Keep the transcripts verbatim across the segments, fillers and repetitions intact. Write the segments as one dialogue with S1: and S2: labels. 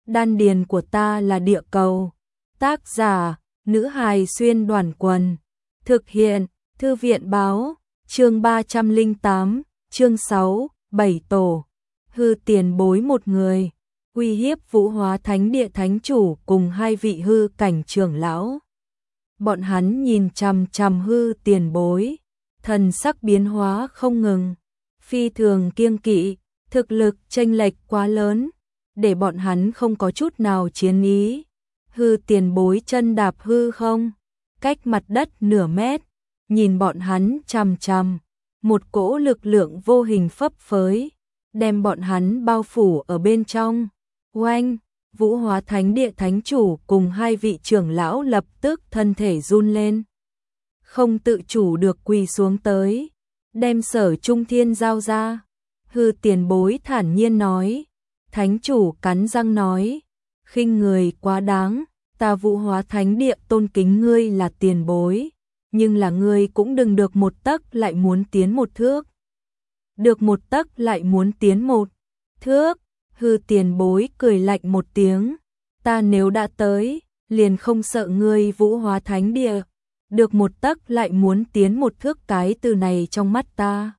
S1: đan điền của ta là địa cầu. Tác giả, nữ hài xuyên đoàn quần. Thực hiện, thư viện báo, chương ba trăm lẻ tám, chương sáu, bảy tổ. Hư tiền bối một người, uy hiếp Vũ Hóa Thánh Địa thánh chủ cùng hai vị hư cảnh trưởng lão. Bọn hắn nhìn chằm chằm hư tiền bối, thần sắc biến hóa không ngừng, phi thường kiêng kỵ, thực lực chênh lệch quá lớn, để bọn hắn không có chút nào chiến ý. Hư tiền bối chân đạp hư không, cách mặt đất nửa mét, nhìn bọn hắn chằm chằm, một cỗ lực lượng vô hình phấp phới, đem bọn hắn bao phủ ở bên trong. Oanh, Vũ Hóa Thánh Địa thánh chủ cùng hai vị trưởng lão lập tức thân thể run lên, không tự chủ được quỳ xuống tới, đem Sở Trung Thiên giao ra. Hư tiền bối thản nhiên nói, thánh chủ cắn răng nói, khinh người quá đáng, ta Vũ Hóa Thánh Địa tôn kính ngươi là tiền bối, nhưng là ngươi cũng đừng được một tấc lại muốn tiến một thước. Được một tấc lại muốn tiến một thước. Hư tiền bối cười lạnh một tiếng, ta nếu đã tới, liền không sợ ngươi Vũ Hóa Thánh Địa. Được một tấc lại muốn tiến một thước, cái từ này trong mắt ta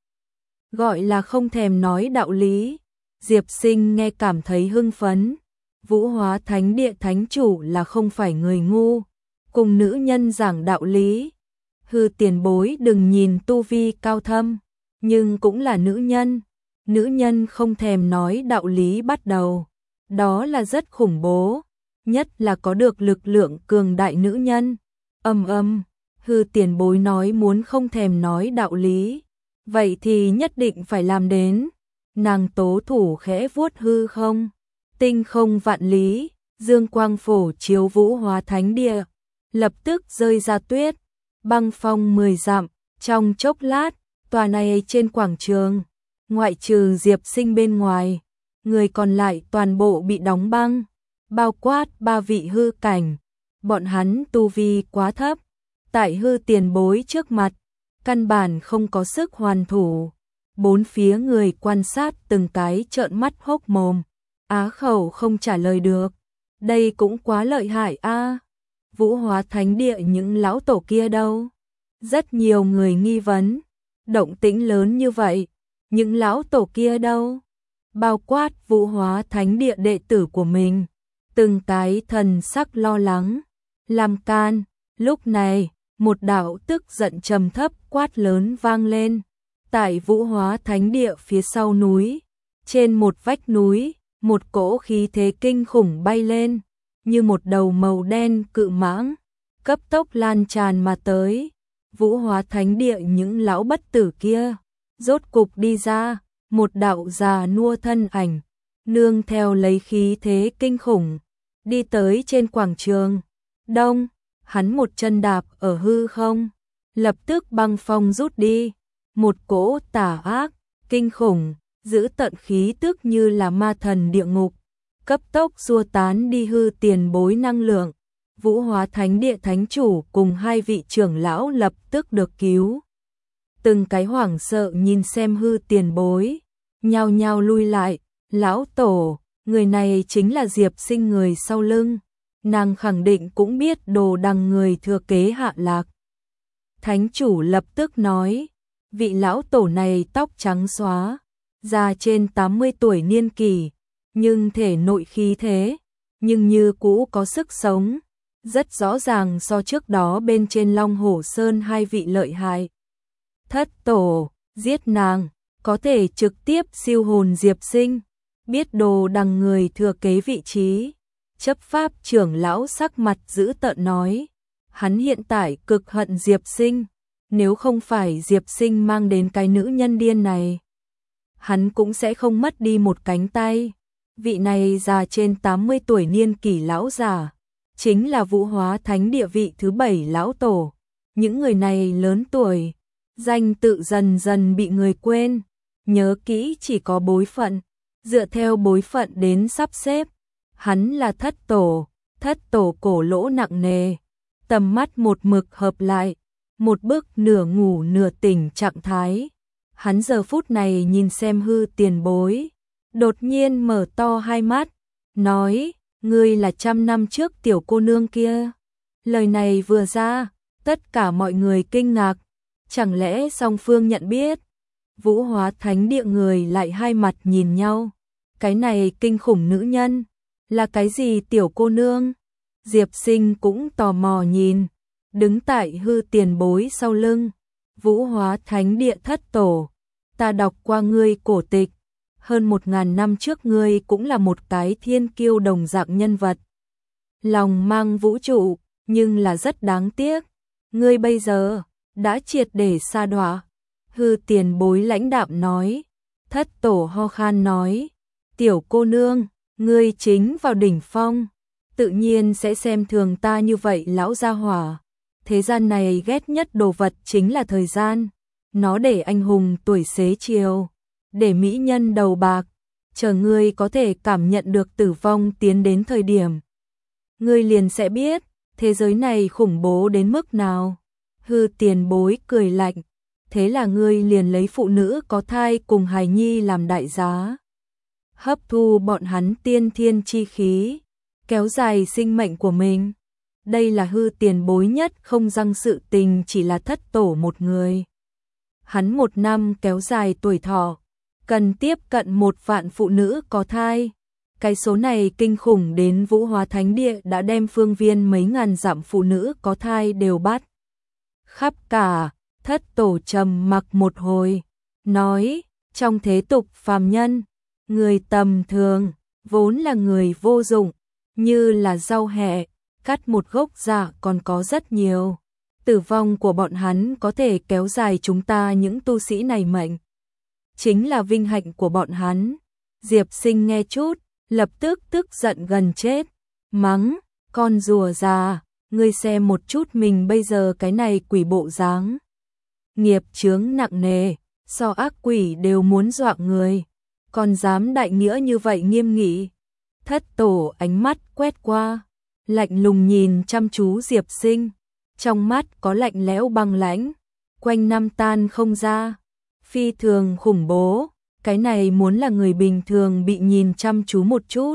S1: gọi là không thèm nói đạo lý. Diệp Sinh nghe cảm thấy hưng phấn, Vũ Hóa Thánh Địa thánh chủ là không phải người ngu, cùng nữ nhân giảng đạo lý. Hư tiền bối đừng nhìn tu vi cao thâm, nhưng cũng là nữ nhân. Nữ nhân không thèm nói đạo lý bắt đầu, đó là rất khủng bố, nhất là có được lực lượng cường đại nữ nhân. Âm âm, hư tiền bối nói muốn không thèm nói đạo lý, vậy thì nhất định phải làm đến. Nàng tố thủ khẽ vuốt hư không, tinh không vạn lý, dương quang phổ chiếu Vũ Hóa Thánh Địa, lập tức rơi ra tuyết, băng phong mười dặm. Trong chốc lát, tòa này trên quảng trường, ngoại trừ Diệp Sinh bên ngoài, người còn lại toàn bộ bị đóng băng, bao quát ba vị hư cảnh. Bọn hắn tu vi quá thấp, tại hư tiền bối trước mặt, căn bản không có sức hoàn thủ. Bốn phía người quan sát từng cái trợn mắt hốc mồm, á khẩu không trả lời được. Đây cũng quá lợi hại a. À. Vũ Hóa Thánh Địa những lão tổ kia đâu? Rất nhiều người nghi vấn, động tĩnh lớn như vậy, những lão tổ kia đâu? Bao quát Vũ Hóa Thánh Địa đệ tử của mình, từng cái thần sắc lo lắng, làm can. Lúc này, một đạo tức giận trầm thấp quát lớn vang lên. Tại Vũ Hóa Thánh Địa phía sau núi, trên một vách núi, một cỗ khí thế kinh khủng bay lên, như một đầu màu đen cự mãng, cấp tốc lan tràn mà tới. Vũ Hóa Thánh Địa những lão bất tử kia, rốt cục đi ra, một đạo già nua thân ảnh, nương theo lấy khí thế kinh khủng, đi tới trên quảng trường. Đông, hắn một chân đạp ở hư không, lập tức băng phong rút đi. Một cỗ tà ác, kinh khủng, giữ tận khí tức như là ma thần địa ngục, cấp tốc xua tán đi hư tiền bối năng lượng. Vũ Hóa Thánh Địa thánh chủ cùng hai vị trưởng lão lập tức được cứu. Từng cái hoảng sợ nhìn xem hư tiền bối, nhao nhao lui lại. Lão tổ, người này chính là Diệp Sinh người sau lưng, nàng khẳng định cũng biết đồ đằng người thừa kế hạ lạc. Thánh chủ lập tức nói, vị lão tổ này tóc trắng xóa, già trên tám mươi tuổi niên kỷ, nhưng thể nội khí thế, nhưng như cũ có sức sống, rất rõ ràng so trước đó bên trên Long Hổ Sơn hai vị lợi hại. Thất tổ, giết nàng, có thể trực tiếp siêu hồn Diệp Sinh, biết đồ đằng người thừa kế vị trí. Chấp pháp trưởng lão sắc mặt dữ tợn nói, hắn hiện tại cực hận Diệp Sinh, nếu không phải Diệp Sinh mang đến cái nữ nhân điên này, hắn cũng sẽ không mất đi một cánh tay. Vị này già trên tám mươi tuổi niên kỷ lão già, chính là Vũ Hóa Thánh Địa vị thứ bảy lão tổ. Những người này lớn tuổi, danh tự dần dần bị người quên, nhớ kỹ chỉ có bối phận, dựa theo bối phận đến sắp xếp. Hắn là thất tổ, thất tổ cổ lỗ nặng nề, tầm mắt một mực hợp lại, một bức nửa ngủ nửa tỉnh trạng thái. Hắn giờ phút này nhìn xem hư tiền bối, đột nhiên mở to hai mắt, nói, ngươi là trăm năm trước tiểu cô nương kia. Lời này vừa ra, tất cả mọi người kinh ngạc, chẳng lẽ song phương nhận biết? Vũ Hóa Thánh Địa người lại hai mặt nhìn nhau, cái này kinh khủng nữ nhân, là cái gì tiểu cô nương? Diệp Sinh cũng tò mò nhìn, đứng tại Hư Tiền Bối sau lưng, Vũ Hóa Thánh Địa thất tổ, ta đọc qua ngươi cổ tịch, hơn một ngàn năm trước ngươi cũng là một cái thiên kiêu đồng dạng nhân vật. Lòng mang vũ trụ, nhưng là rất đáng tiếc, ngươi bây giờ đã triệt để sa đọa. Hư Tiền Bối lãnh đạm nói, thất tổ ho khan nói, tiểu cô nương, ngươi chính vào đỉnh phong, tự nhiên sẽ xem thường ta như vậy lão gia hỏa. Thế gian này ghét nhất đồ vật chính là thời gian, nó để anh hùng tuổi xế chiều, để mỹ nhân đầu bạc, chờ ngươi có thể cảm nhận được tử vong tiến đến thời điểm. Ngươi liền sẽ biết, thế giới này khủng bố đến mức nào. Hư Tiền Bối cười lạnh, thế là ngươi liền lấy phụ nữ có thai cùng hài nhi làm đại giá, hấp thu bọn hắn tiên thiên chi khí, kéo dài sinh mệnh của mình. Đây là Hư Tiền Bối nhất không răng sự tình chỉ là thất tổ một người. Hắn một năm kéo dài tuổi thọ, cần tiếp cận một vạn phụ nữ có thai. Cái số này kinh khủng đến Vũ Hóa Thánh Địa đã đem phương viên mấy ngàn dặm phụ nữ có thai đều bắt. Khắp cả, thất tổ trầm mặc một hồi, nói, trong thế tục phàm nhân, người tầm thường, vốn là người vô dụng, như là rau hẹ, cắt một gốc dạ còn có rất nhiều. Tử vong của bọn hắn có thể kéo dài chúng ta những tu sĩ này mệnh. Chính là vinh hạnh của bọn hắn. Diệp Sinh nghe chút, lập tức tức giận gần chết, mắng, con rùa già, ngươi xem một chút mình bây giờ cái này quỷ bộ dáng. Nghiệp chướng nặng nề, so ác quỷ đều muốn dọa người, còn dám đại nghĩa như vậy nghiêm nghị. Thất tổ ánh mắt quét qua, lạnh lùng nhìn chăm chú Diệp Sinh, trong mắt có lạnh lẽo băng lãnh, quanh năm tan không ra, phi thường khủng bố. Cái này muốn là người bình thường bị nhìn chăm chú một chút,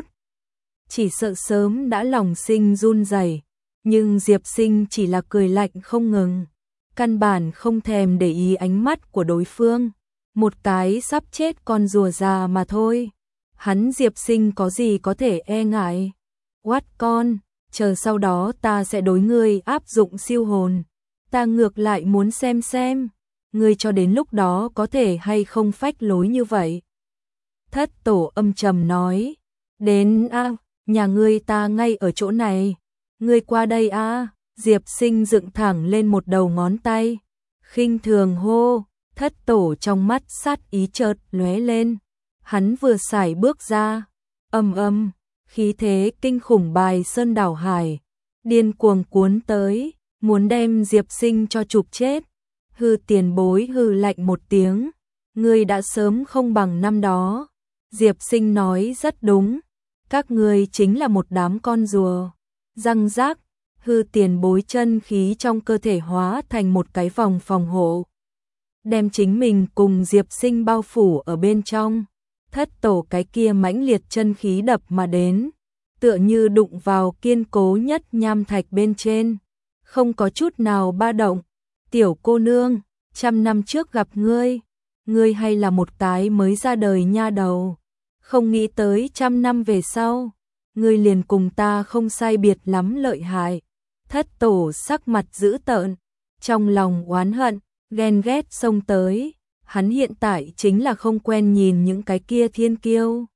S1: chỉ sợ sớm đã lòng sinh run rẩy, nhưng Diệp Sinh chỉ là cười lạnh không ngừng, căn bản không thèm để ý ánh mắt của đối phương, một cái sắp chết con rùa già mà thôi. Hắn Diệp Sinh có gì có thể e ngại? Quát con, chờ sau đó ta sẽ đối ngươi áp dụng siêu hồn, ta ngược lại muốn xem xem ngươi cho đến lúc đó có thể hay không phách lối như vậy. Thất tổ âm trầm nói, đến a, à, nhà ngươi ta ngay ở chỗ này, ngươi qua đây a. À. Diệp Sinh dựng thẳng lên một đầu ngón tay, khinh thường hô. Thất tổ trong mắt sát ý chợt lóe lên, hắn vừa sải bước ra, âm âm, khí thế kinh khủng bài sơn đảo hải, điên cuồng cuốn tới, muốn đem Diệp Sinh cho chụp chết. Hư Tiền Bối hư lạnh một tiếng, ngươi đã sớm không bằng năm đó. Diệp Sinh nói rất đúng, các ngươi chính là một đám con rùa. Răng rác, Hư Tiền Bối chân khí trong cơ thể hóa thành một cái vòng phòng hộ, đem chính mình cùng Diệp Sinh bao phủ ở bên trong. Thất tổ cái kia mãnh liệt chân khí đập mà đến, tựa như đụng vào kiên cố nhất nham thạch bên trên, không có chút nào ba động. Tiểu cô nương, trăm năm trước gặp ngươi, ngươi hay là một cái mới ra đời nha đầu, không nghĩ tới trăm năm về sau, ngươi liền cùng ta không sai biệt lắm lợi hại. Thất tổ sắc mặt dữ tợn, trong lòng oán hận, ghen ghét xông tới, hắn hiện tại chính là không quen nhìn những cái kia thiên kiêu.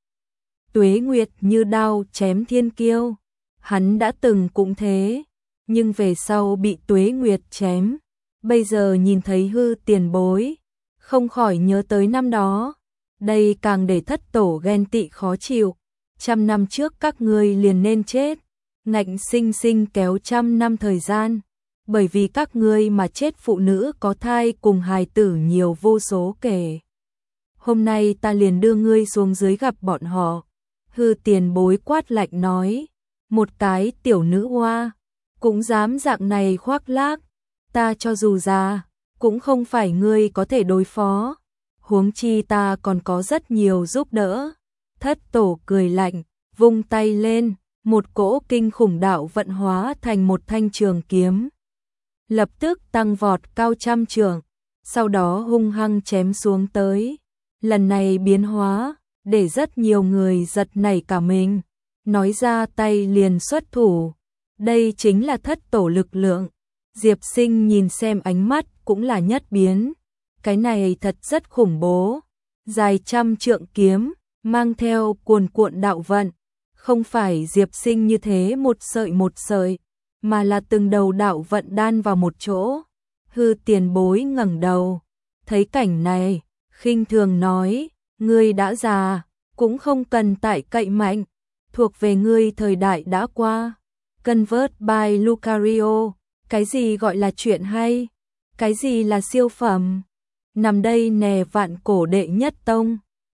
S1: Tuế Nguyệt như đao chém thiên kiêu, hắn đã từng cũng thế, nhưng về sau bị Tuế Nguyệt chém. Bây giờ nhìn thấy Hư Tiền Bối, không khỏi nhớ tới năm đó, đây càng để thất tổ ghen tị khó chịu. Trăm năm trước các ngươi liền nên chết, ngạnh sinh sinh kéo trăm năm thời gian, bởi vì các ngươi mà chết phụ nữ có thai cùng hài tử nhiều vô số kể. Hôm nay ta liền đưa ngươi xuống dưới gặp bọn họ. Hư Tiền Bối quát lạnh nói, một cái tiểu nữ hoa, cũng dám dạng này khoác lác. Ta cho dù già, cũng không phải ngươi có thể đối phó, huống chi ta còn có rất nhiều giúp đỡ. Thất tổ cười lạnh, vung tay lên, một cỗ kinh khủng đạo vận hóa thành một thanh trường kiếm. Lập tức tăng vọt cao trăm trượng, sau đó hung hăng chém xuống tới. Lần này biến hóa, để rất nhiều người giật nảy cả mình, nói ra tay liền xuất thủ. Đây chính là thất tổ lực lượng. Diệp Sinh nhìn xem ánh mắt cũng là nhất biến. Cái này thật rất khủng bố. Dài trăm trượng kiếm, mang theo cuồn cuộn đạo vận. Không phải Diệp Sinh như thế một sợi một sợi, mà là từng đầu đạo vận đan vào một chỗ. Hư tiền bối ngẩng đầu, thấy cảnh này, khinh thường nói, ngươi đã già, cũng không cần tại cậy mạnh, thuộc về ngươi thời đại đã qua. Convert by Lucario, cái gì gọi là chuyện hay, cái gì là siêu phẩm, nằm đây nè vạn cổ đệ nhất tông.